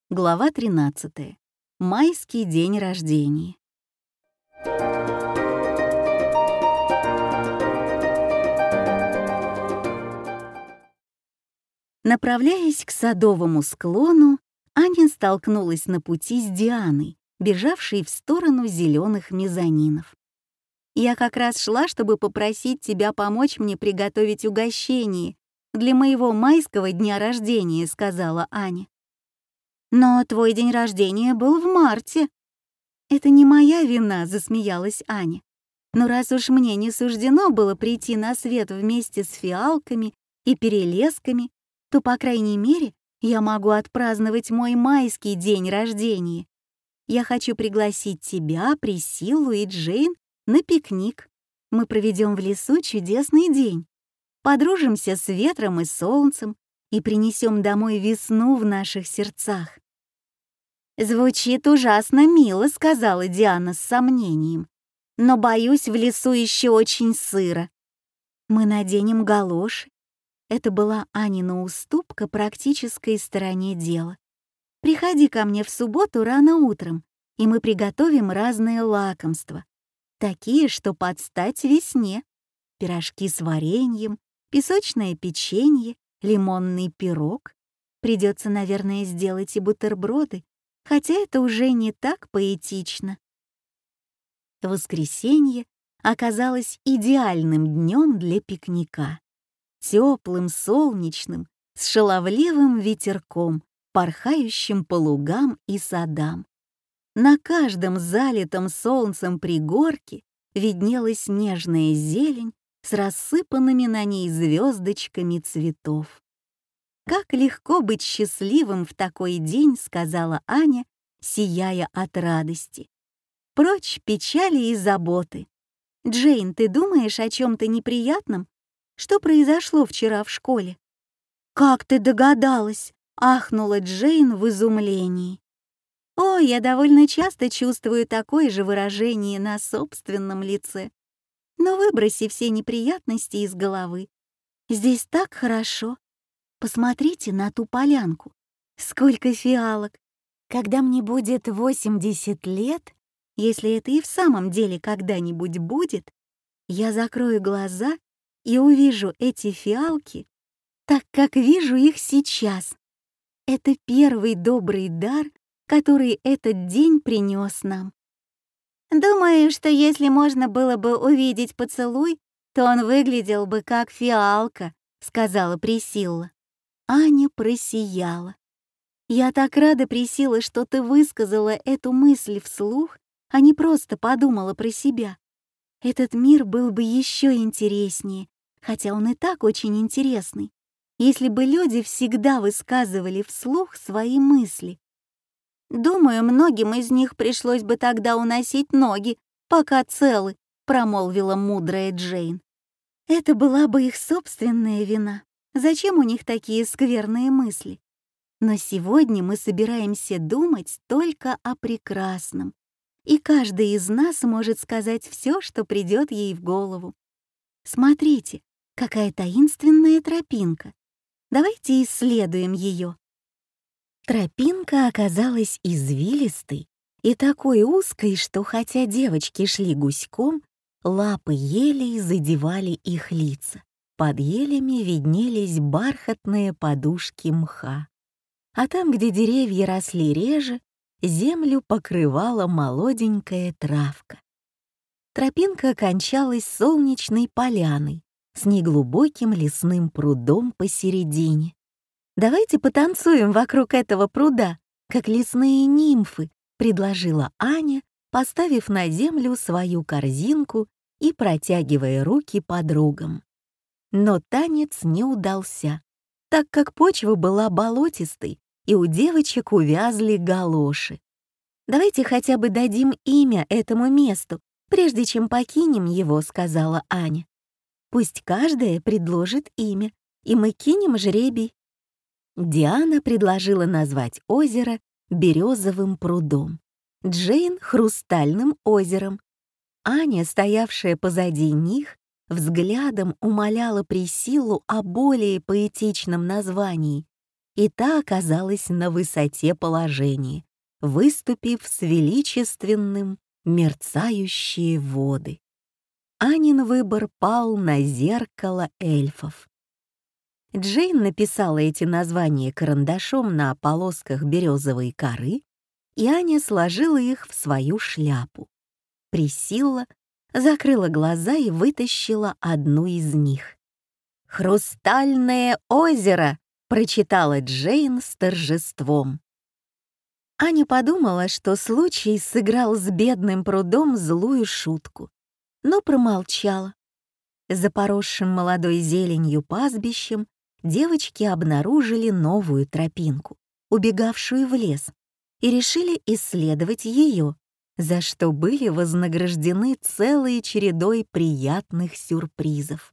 Глава 13. Майский день рождения. Направляясь к садовому склону, Аня столкнулась на пути с Дианой, бежавшей в сторону зеленых мезонинов. «Я как раз шла, чтобы попросить тебя помочь мне приготовить угощение для моего майского дня рождения», — сказала Аня. «Но твой день рождения был в марте». «Это не моя вина», — засмеялась Аня. «Но раз уж мне не суждено было прийти на свет вместе с фиалками и перелесками, то, по крайней мере, я могу отпраздновать мой майский день рождения. Я хочу пригласить тебя, Присиллу и Джейн на пикник. Мы проведем в лесу чудесный день, подружимся с ветром и солнцем и принесем домой весну в наших сердцах». «Звучит ужасно мило», — сказала Диана с сомнением. «Но, боюсь, в лесу еще очень сыро. Мы наденем галоши». Это была Анина уступка практической стороне дела. «Приходи ко мне в субботу рано утром, и мы приготовим разные лакомства, такие, что под стать весне. Пирожки с вареньем, песочное печенье, лимонный пирог. Придется, наверное, сделать и бутерброды, хотя это уже не так поэтично». Воскресенье оказалось идеальным днем для пикника. Теплым, солнечным, с шаловливым ветерком, порхающим по лугам и садам. На каждом залитом солнцем пригорке виднелась нежная зелень с рассыпанными на ней звездочками цветов. «Как легко быть счастливым в такой день», — сказала Аня, сияя от радости. «Прочь печали и заботы. Джейн, ты думаешь о чем-то неприятном? Что произошло вчера в школе?» «Как ты догадалась?» — ахнула Джейн в изумлении. «О, я довольно часто чувствую такое же выражение на собственном лице. Но выброси все неприятности из головы. Здесь так хорошо. Посмотрите на ту полянку. Сколько фиалок. Когда мне будет 80 лет, если это и в самом деле когда-нибудь будет, я закрою глаза и увижу эти фиалки так, как вижу их сейчас. Это первый добрый дар, который этот день принес нам». «Думаю, что если можно было бы увидеть поцелуй, то он выглядел бы как фиалка», — сказала Присилла. Аня просияла. «Я так рада, Присилла, что ты высказала эту мысль вслух, а не просто подумала про себя. Этот мир был бы еще интереснее, хотя он и так очень интересный, если бы люди всегда высказывали вслух свои мысли. Думаю, многим из них пришлось бы тогда уносить ноги, пока целы», — промолвила мудрая Джейн. «Это была бы их собственная вина. Зачем у них такие скверные мысли? Но сегодня мы собираемся думать только о прекрасном, и каждый из нас может сказать все, что придет ей в голову. Смотрите, какая таинственная тропинка. Давайте исследуем ее». Тропинка оказалась извилистой и такой узкой, что хотя девочки шли гуськом, лапы елей задевали их лица. Под елями виднелись бархатные подушки мха. А там, где деревья росли реже, землю покрывала молоденькая травка. Тропинка кончалась солнечной поляной с неглубоким лесным прудом посередине. «Давайте потанцуем вокруг этого пруда, как лесные нимфы», — предложила Аня, поставив на землю свою корзинку и протягивая руки подругам. Но танец не удался, так как почва была болотистой, и у девочек увязли галоши. «Давайте хотя бы дадим имя этому месту, прежде чем покинем его», — сказала Аня. «Пусть каждая предложит имя, и мы кинем жребий». Диана предложила назвать озеро Березовым прудом, Джейн — Хрустальным озером. Аня, стоявшая позади них, взглядом умоляла Присиллу о более поэтичном названии, и та оказалась на высоте положения, выступив с величественным мерцающие воды. Анин выбор пал на зеркало эльфов. Джейн написала эти названия карандашом на полосках березовой коры, и Аня сложила их в свою шляпу. Присилла, закрыла глаза и вытащила одну из них. «Хрустальное озеро!» — прочитала Джейн с торжеством. Аня подумала, что случай сыграл с бедным прудом злую шутку, но промолчала. За поросшим молодой зеленью пастбищем девочки обнаружили новую тропинку, убегавшую в лес, и решили исследовать ее, за что были вознаграждены целой чередой приятных сюрпризов.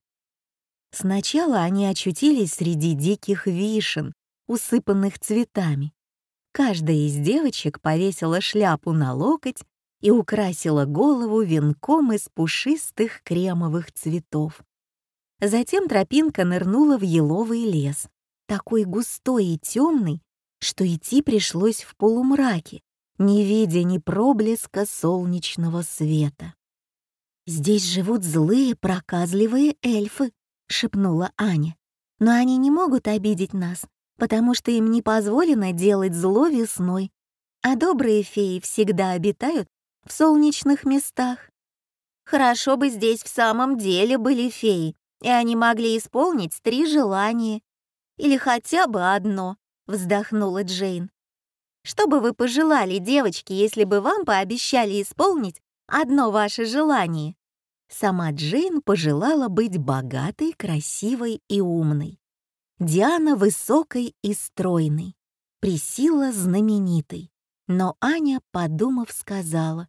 Сначала они очутились среди диких вишен, усыпанных цветами. Каждая из девочек повесила шляпу на локоть и украсила голову венком из пушистых кремовых цветов. Затем тропинка нырнула в еловый лес, такой густой и темный, что идти пришлось в полумраке, не видя ни проблеска солнечного света. «Здесь живут злые, проказливые эльфы», — шепнула Аня. «Но они не могут обидеть нас, потому что им не позволено делать зло весной, а добрые феи всегда обитают в солнечных местах. Хорошо бы здесь в самом деле были феи, и они могли исполнить 3 желания. Или хотя бы одно», — вздохнула Джейн. «Что бы вы пожелали, девочки, если бы вам пообещали исполнить одно ваше желание?» Сама Джейн пожелала быть богатой, красивой и умной. Диана высокой и стройной, Присилла знаменитой. Но Аня, подумав, сказала: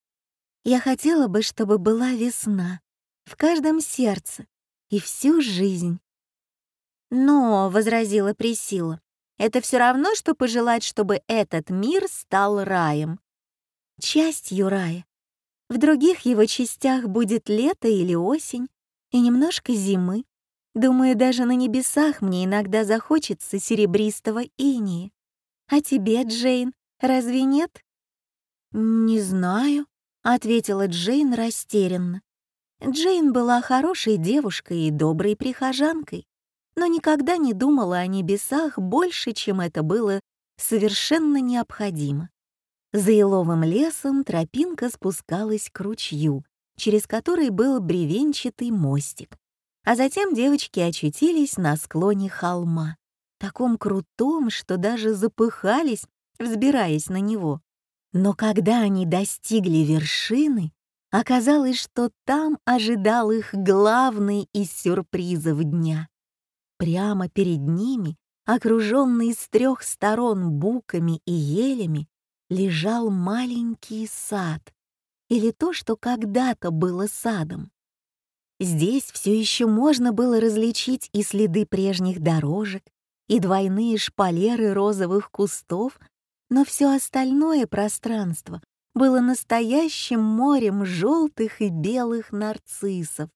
«Я хотела бы, чтобы была весна в каждом сердце и всю жизнь». «Но», — возразила Присилла, — «это все равно, что пожелать, чтобы этот мир стал раем. Частью рая. В других его частях будет лето или осень и немножко зимы. Думаю, даже на небесах мне иногда захочется серебристого инея. А тебе, Джейн, разве нет?» «Не знаю», — ответила Джейн растерянно. Джейн была хорошей девушкой и доброй прихожанкой, но никогда не думала о небесах больше, чем это было совершенно необходимо. За еловым лесом тропинка спускалась к ручью, через который был бревенчатый мостик. А затем девочки очутились на склоне холма, таком крутом, что даже запыхались, взбираясь на него. Но когда они достигли вершины, оказалось, что там ожидал их главный из сюрпризов дня. Прямо перед ними, окруженный с 3 сторон буками и елями, лежал маленький сад, или то, что когда-то было садом. Здесь все еще можно было различить и следы прежних дорожек, и двойные шпалеры розовых кустов, но все остальное пространство было настоящим морем желтых и белых нарциссов.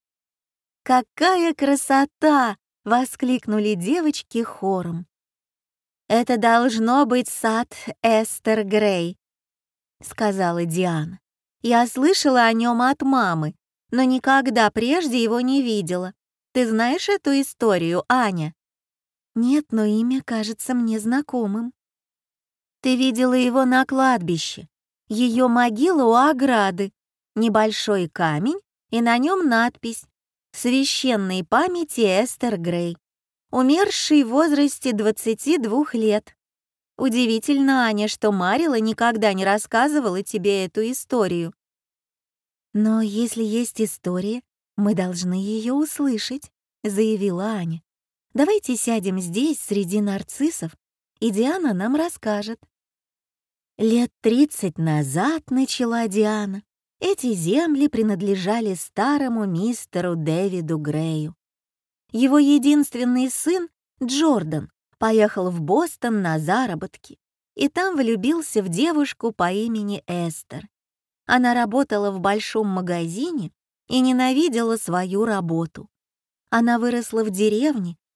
«Какая красота!» — воскликнули девочки хором. «Это должно быть сад Эстер Грей», — сказала Диана. «Я слышала о нем от мамы, но никогда прежде его не видела. Ты знаешь эту историю, Аня?» «Нет, но имя кажется мне знакомым». «Ты видела его на кладбище. Ее могила у ограды. Небольшой камень, и на нем надпись «Священной памяти Эстер Грей», умершей в возрасте 22 лет. Удивительно, Аня, что Марила никогда не рассказывала тебе эту историю». «Но если есть история, мы должны ее услышать», — заявила Аня. «Давайте сядем здесь, среди нарциссов, и Диана нам расскажет». «Лет 30 назад, — начала Диана, — эти земли принадлежали старому мистеру Дэвиду Грею. Его единственный сын, Джордан, поехал в Бостон на заработки, и там влюбился в девушку по имени Эстер. Она работала в большом магазине и ненавидела свою работу. Она выросла в деревне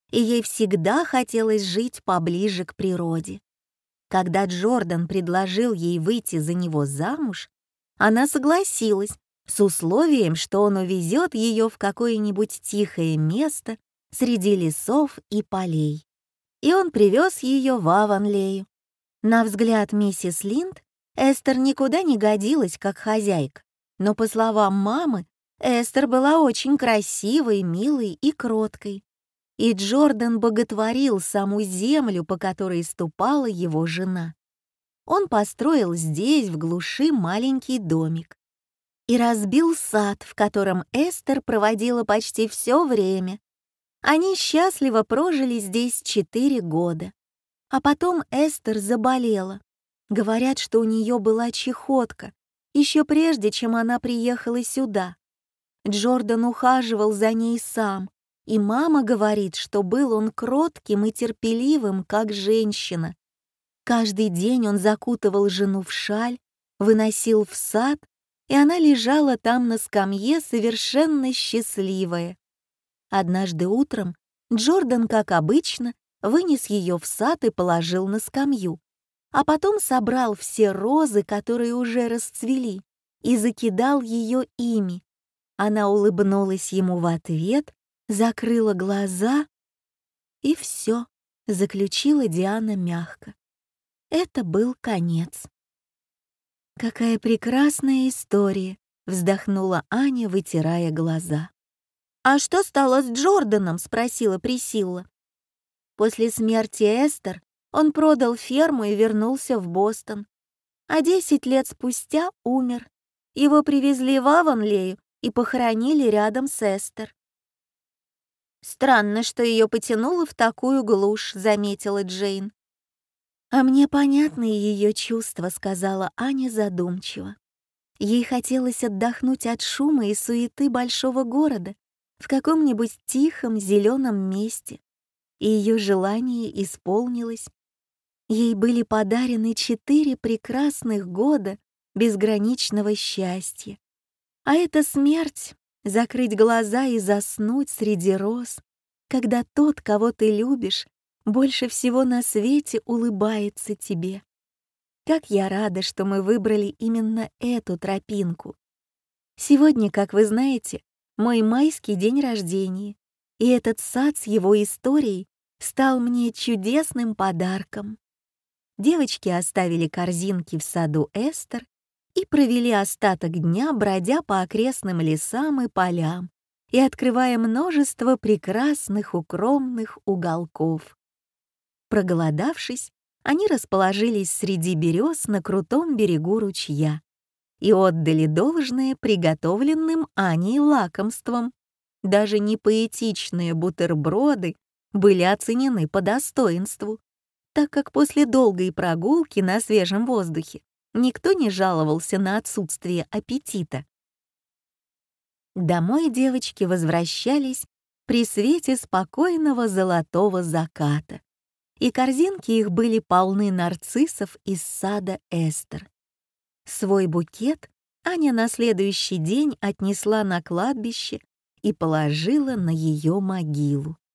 и ей всегда хотелось жить поближе к природе. Когда Джордан предложил ей выйти за него замуж, она согласилась с условием, что он увезет ее в какое-нибудь тихое место среди лесов и полей. И он привез ее в Авонлею. На взгляд миссис Линд, Эстер никуда не годилась как хозяйка, но, по словам мамы, Эстер была очень красивой, милой и кроткой. И Джордан боготворил саму землю, по которой ступала его жена. Он построил здесь, в глуши, маленький домик и разбил сад, в котором Эстер проводила почти все время. Они счастливо прожили здесь 4 года. А потом Эстер заболела. Говорят, что у нее была чехотка, еще прежде, чем она приехала сюда. Джордан ухаживал за ней сам, и мама говорит, что был он кротким и терпеливым, как женщина. Каждый день он закутывал жену в шаль, выносил в сад, и она лежала там на скамье совершенно счастливая. Однажды утром Джордан, как обычно, вынес ее в сад и положил на скамью, а потом собрал все розы, которые уже расцвели, и закидал ее ими. Она улыбнулась ему в ответ, закрыла глаза, и все, заключила Диана мягко. Это был конец. «Какая прекрасная история!» — вздохнула Аня, вытирая глаза. «А что стало с Джорданом?» — спросила Присилла. После смерти Эстер он продал ферму и вернулся в Бостон. А 10 лет спустя умер. Его привезли в Авонлею и похоронили рядом с Эстер. «Странно, что ее потянуло в такую глушь», — заметила Джейн. «А мне понятны ее чувства», — сказала Аня задумчиво. Ей хотелось отдохнуть от шума и суеты большого города в каком-нибудь тихом зеленом месте. И ее желание исполнилось. Ей были подарены 4 прекрасных года безграничного счастья. А это смерть — закрыть глаза и заснуть среди роз, когда тот, кого ты любишь, больше всего на свете улыбается тебе. Как я рада, что мы выбрали именно эту тропинку. Сегодня, как вы знаете, мой майский день рождения, и этот сад с его историей стал мне чудесным подарком. Девочки оставили корзинки в саду Эстер и провели остаток дня, бродя по окрестным лесам и полям и открывая множество прекрасных укромных уголков. Проголодавшись, они расположились среди берез на крутом берегу ручья и отдали должное приготовленным Аней лакомствам. Даже непоэтичные бутерброды были оценены по достоинству, так как после долгой прогулки на свежем воздухе никто не жаловался на отсутствие аппетита. Домой девочки возвращались при свете спокойного золотого заката, и корзинки их были полны нарциссов из сада Эстер. Свой букет Аня на следующий день отнесла на кладбище и положила на ее могилу.